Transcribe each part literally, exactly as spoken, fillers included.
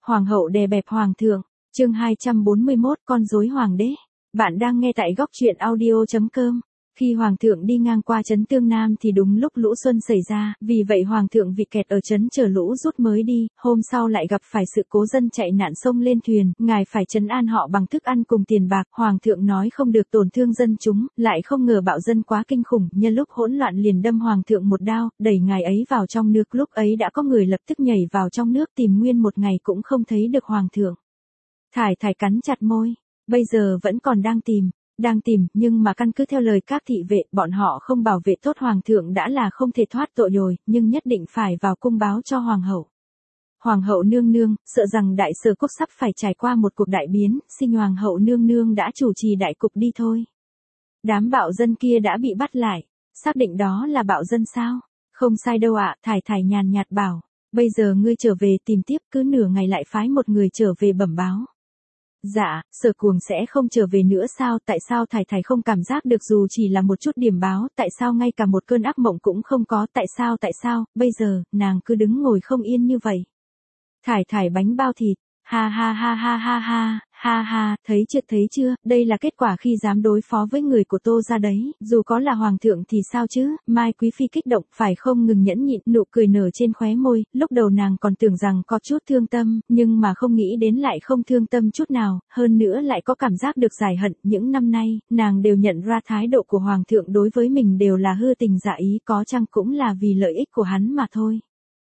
Hoàng hậu đè bẹp hoàng thượng, chương hai trăm bốn mươi mốt con rối hoàng đế. Bạn đang nghe tại góc truyện audio chấm com. Khi hoàng thượng đi ngang qua trấn Tương Nam thì đúng lúc lũ xuân xảy ra, vì vậy hoàng thượng bị kẹt ở trấn chờ lũ rút mới đi, hôm sau lại gặp phải sự cố dân chạy nạn sông lên thuyền, ngài phải trấn an họ bằng thức ăn cùng tiền bạc, hoàng thượng nói không được tổn thương dân chúng, lại không ngờ bạo dân quá kinh khủng, nhân lúc hỗn loạn liền đâm hoàng thượng một đao, đẩy ngài ấy vào trong nước, lúc ấy đã có người lập tức nhảy vào trong nước tìm nguyên một ngày cũng không thấy được hoàng thượng. Thải Thải cắn chặt môi, bây giờ vẫn còn đang tìm. Đang tìm, nhưng mà căn cứ theo lời các thị vệ, bọn họ không bảo vệ tốt hoàng thượng đã là không thể thoát tội rồi, nhưng nhất định phải vào cung báo cho hoàng hậu. Hoàng hậu nương nương, sợ rằng đại sở quốc sắp phải trải qua một cuộc đại biến, xin hoàng hậu nương nương đã chủ trì đại cục đi thôi. Đám bạo dân kia đã bị bắt lại, xác định đó là bạo dân sao? Không sai đâu ạ, Thải Thải nhàn nhạt bảo, bây giờ ngươi trở về tìm tiếp, cứ nửa ngày lại phái một người trở về bẩm báo. Dạ, Sở Cuồng sẽ không trở về nữa sao? Tại sao Thải Thải không cảm giác được dù chỉ là một chút điểm báo? Tại sao ngay cả một cơn ác mộng cũng không có? Tại sao? Tại sao? Bây giờ, nàng cứ đứng ngồi không yên như vậy. Thải Thải bánh bao thịt, ha ha ha ha ha ha, ha ha, thấy chưa thấy chưa, đây là kết quả khi dám đối phó với người của Tô gia đấy, dù có là hoàng thượng thì sao chứ? Mai Quý Phi kích động, phải không ngừng nhẫn nhịn, nụ cười nở trên khóe môi, lúc đầu nàng còn tưởng rằng có chút thương tâm, nhưng mà không nghĩ đến lại không thương tâm chút nào, hơn nữa lại có cảm giác được giải hận, những năm nay, nàng đều nhận ra thái độ của hoàng thượng đối với mình đều là hư tình giả ý, có chăng cũng là vì lợi ích của hắn mà thôi.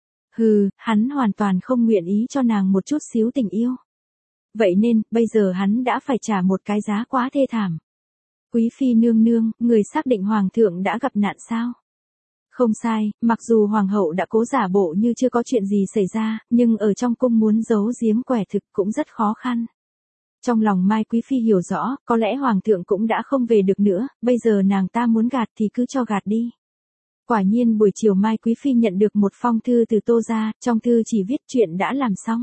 Hừ, hắn hoàn toàn không nguyện ý cho nàng một chút xíu tình yêu. Vậy nên, bây giờ hắn đã phải trả một cái giá quá thê thảm. Quý Phi nương nương, người xác định hoàng thượng đã gặp nạn sao? Không sai, mặc dù hoàng hậu đã cố giả bộ như chưa có chuyện gì xảy ra, nhưng ở trong cung muốn giấu giếm quẻ thực cũng rất khó khăn. Trong lòng Mai Quý Phi hiểu rõ, có lẽ hoàng thượng cũng đã không về được nữa, bây giờ nàng ta muốn gạt thì cứ cho gạt đi. Quả nhiên buổi chiều Mai Quý Phi nhận được một phong thư từ Tô gia, trong thư chỉ viết chuyện đã làm xong.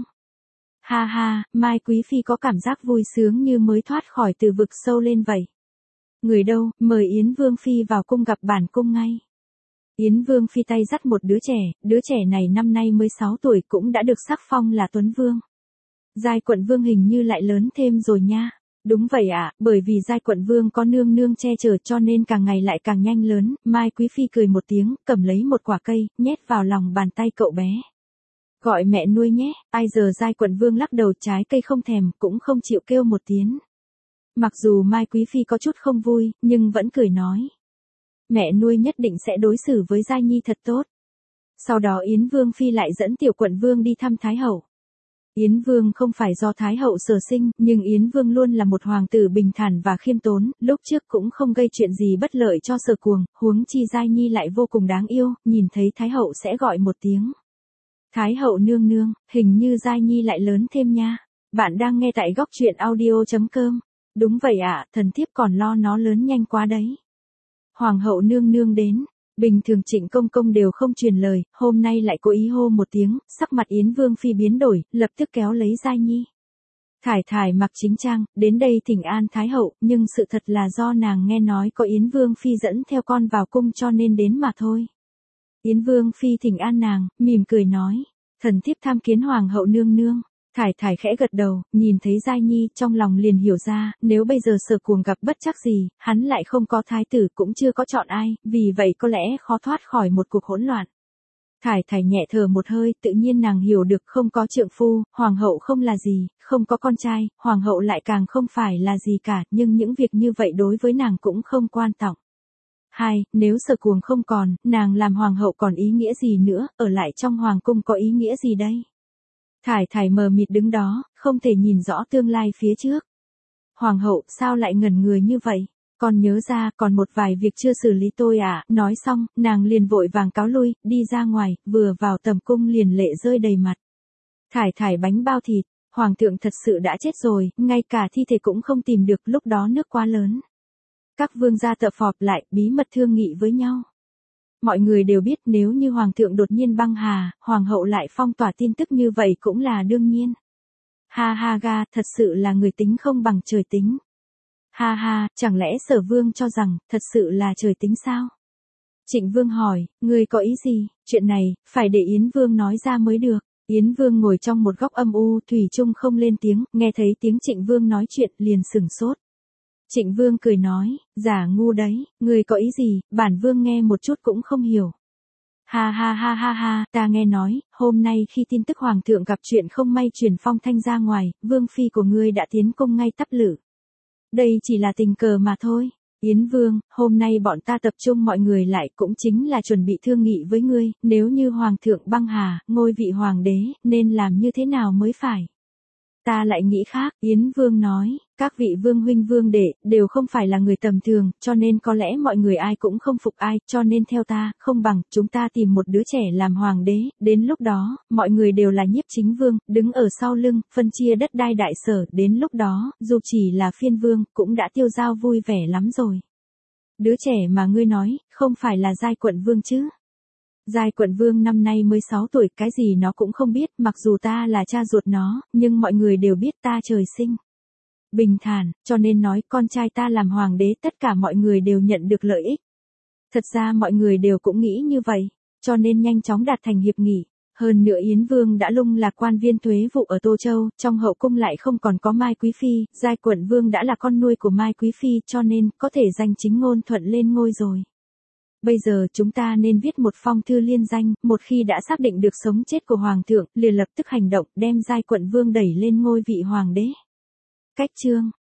Ha ha, Mai Quý Phi có cảm giác vui sướng như mới thoát khỏi từ vực sâu lên vậy. Người đâu, mời Yến Vương Phi vào cung gặp bản cung ngay. Yến Vương Phi tay dắt một đứa trẻ, đứa trẻ này năm nay mới sáu tuổi cũng đã được sắc phong là Tuấn Vương. Giai Quận Vương hình như lại lớn thêm rồi nha. Đúng vậy ạ, à, bởi vì Giai Quận Vương có nương nương che chở cho nên càng ngày lại càng nhanh lớn, Mai Quý Phi cười một tiếng, cầm lấy một quả cây, nhét vào lòng bàn tay cậu bé. Gọi mẹ nuôi nhé, ai giờ Giai Quận Vương lắc đầu trái cây không thèm, cũng không chịu kêu một tiếng. Mặc dù Mai Quý Phi có chút không vui, nhưng vẫn cười nói. Mẹ nuôi nhất định sẽ đối xử với Giai Nhi thật tốt. Sau đó Yến Vương Phi lại dẫn Tiểu Quận Vương đi thăm Thái Hậu. Yến Vương không phải do Thái Hậu sở sinh, nhưng Yến Vương luôn là một hoàng tử bình thản và khiêm tốn, lúc trước cũng không gây chuyện gì bất lợi cho Sở Cuồng, huống chi Giai Nhi lại vô cùng đáng yêu, nhìn thấy Thái Hậu sẽ gọi một tiếng. Thái Hậu nương nương, hình như Giai Nhi lại lớn thêm nha. Bạn đang nghe tại góc truyện audio chấm com. Đúng vậy ạ, à, thần thiếp còn lo nó lớn nhanh quá đấy. Hoàng hậu nương nương đến. Bình thường Trịnh công công đều không truyền lời, hôm nay lại cố ý hô một tiếng, sắc mặt Yến Vương Phi biến đổi, lập tức kéo lấy Giai Nhi. Thải Thải mặc chính trang, đến đây thỉnh an Thái Hậu, nhưng sự thật là do nàng nghe nói có Yến Vương Phi dẫn theo con vào cung cho nên đến mà thôi. Yến Vương Phi thỉnh an nàng, mỉm cười nói, thần thiếp tham kiến Hoàng hậu nương nương. Thải Thải khẽ gật đầu, nhìn thấy Giai Nhi, trong lòng liền hiểu ra, nếu bây giờ Sở Cuồng gặp bất trắc gì, hắn lại không có thái tử cũng chưa có chọn ai, vì vậy có lẽ khó thoát khỏi một cuộc hỗn loạn. Thải Thải nhẹ thở một hơi, tự nhiên nàng hiểu được không có trượng phu, hoàng hậu không là gì, không có con trai, hoàng hậu lại càng không phải là gì cả, nhưng những việc như vậy đối với nàng cũng không quan trọng. Hai, nếu Sở Cuồng không còn, nàng làm hoàng hậu còn ý nghĩa gì nữa, ở lại trong hoàng cung có ý nghĩa gì đây? Thải Thải mờ mịt đứng đó, không thể nhìn rõ tương lai phía trước. Hoàng hậu, sao lại ngẩn người như vậy? Con nhớ ra, còn một vài việc chưa xử lý tôi à? Nói xong, nàng liền vội vàng cáo lui, đi ra ngoài, vừa vào tầm cung liền lệ rơi đầy mặt. Thải Thải bánh bao thịt, hoàng thượng thật sự đã chết rồi, ngay cả thi thể cũng không tìm được, lúc đó nước quá lớn. Các vương gia tập họp lại, bí mật thương nghị với nhau. Mọi người đều biết nếu như hoàng thượng đột nhiên băng hà, hoàng hậu lại phong tỏa tin tức như vậy cũng là đương nhiên. Ha ha ga, thật sự là người tính không bằng trời tính. Ha ha, chẳng lẽ Sở Vương cho rằng, thật sự là trời tính sao? Trịnh Vương hỏi, ngươi có ý gì? Chuyện này, phải để Yến Vương nói ra mới được. Yến Vương ngồi trong một góc âm u, thủy chung không lên tiếng, nghe thấy tiếng Trịnh Vương nói chuyện, liền sửng sốt. Trịnh Vương cười nói, giả ngu đấy, người có ý gì, bản Vương nghe một chút cũng không hiểu. Ha ha ha ha ha, ta nghe nói, hôm nay khi tin tức Hoàng thượng gặp chuyện không may truyền phong thanh ra ngoài, Vương Phi của ngươi đã tiến cung ngay tắp lự. Đây chỉ là tình cờ mà thôi. Yến Vương, hôm nay bọn ta tập trung mọi người lại cũng chính là chuẩn bị thương nghị với ngươi, nếu như Hoàng thượng băng hà, ngôi vị Hoàng đế, nên làm như thế nào mới phải. Ta lại nghĩ khác, Yến Vương nói, các vị vương huynh vương đệ, đều không phải là người tầm thường, cho nên có lẽ mọi người ai cũng không phục ai, cho nên theo ta, không bằng, chúng ta tìm một đứa trẻ làm hoàng đế, đến lúc đó, mọi người đều là nhiếp chính vương, đứng ở sau lưng, phân chia đất đai đại sở, đến lúc đó, dù chỉ là phiên vương, cũng đã tiêu dao vui vẻ lắm rồi. Đứa trẻ mà ngươi nói, không phải là Giai quận vương chứ? Giai quận vương năm nay mới sáu tuổi, cái gì nó cũng không biết, mặc dù ta là cha ruột nó, nhưng mọi người đều biết ta trời sinh bình thản, cho nên nói con trai ta làm hoàng đế tất cả mọi người đều nhận được lợi ích. Thật ra mọi người đều cũng nghĩ như vậy, cho nên nhanh chóng đạt thành hiệp nghị. Hơn nữa Yến Vương đã lung là quan viên thuế vụ ở Tô Châu, trong hậu cung lại không còn có Mai Quý Phi, Giai quận vương đã là con nuôi của Mai Quý Phi, cho nên có thể danh chính ngôn thuận lên ngôi rồi. Bây giờ chúng ta nên viết một phong thư liên danh, một khi đã xác định được sống chết của Hoàng thượng, liền lập tức hành động, đem Giai quận vương đẩy lên ngôi vị Hoàng đế. Cách chương